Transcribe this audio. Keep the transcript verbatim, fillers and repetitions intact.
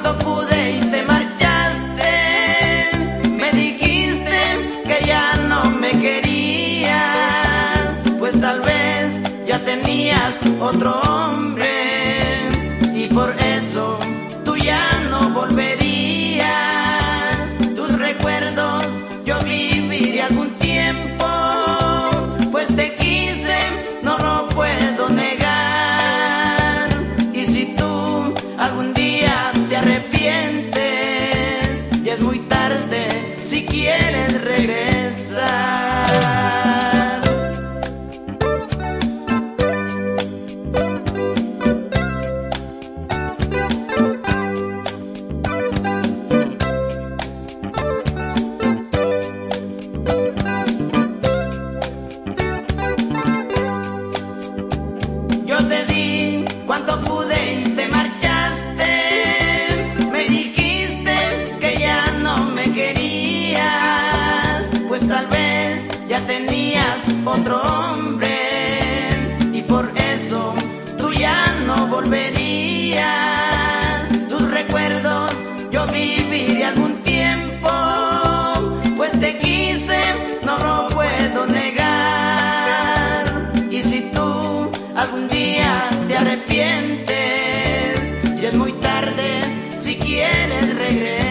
cuando pude y te marchaste. Me dijiste que ya no me querías, pues tal vez ya tenías otro hombre y por eso tú ya no volverías. Tus recuerdos yo viviré algún tiempo, pues te quise, no lo puedo negar. Y si tú algún día te arrepientes, ya es muy tarde si quieres regresar. Yo te di cuanto pude y te marchaste. Me dijiste que ya no me querías, pues tal vez ya tenías otro hombre y por eso tú ya no volverías. Tus recuerdos yo viviré algún tiempo, pues te quise, no lo puedo negar. Y si tú algún día te arrepientes, ya es muy tarde si quieres regresar.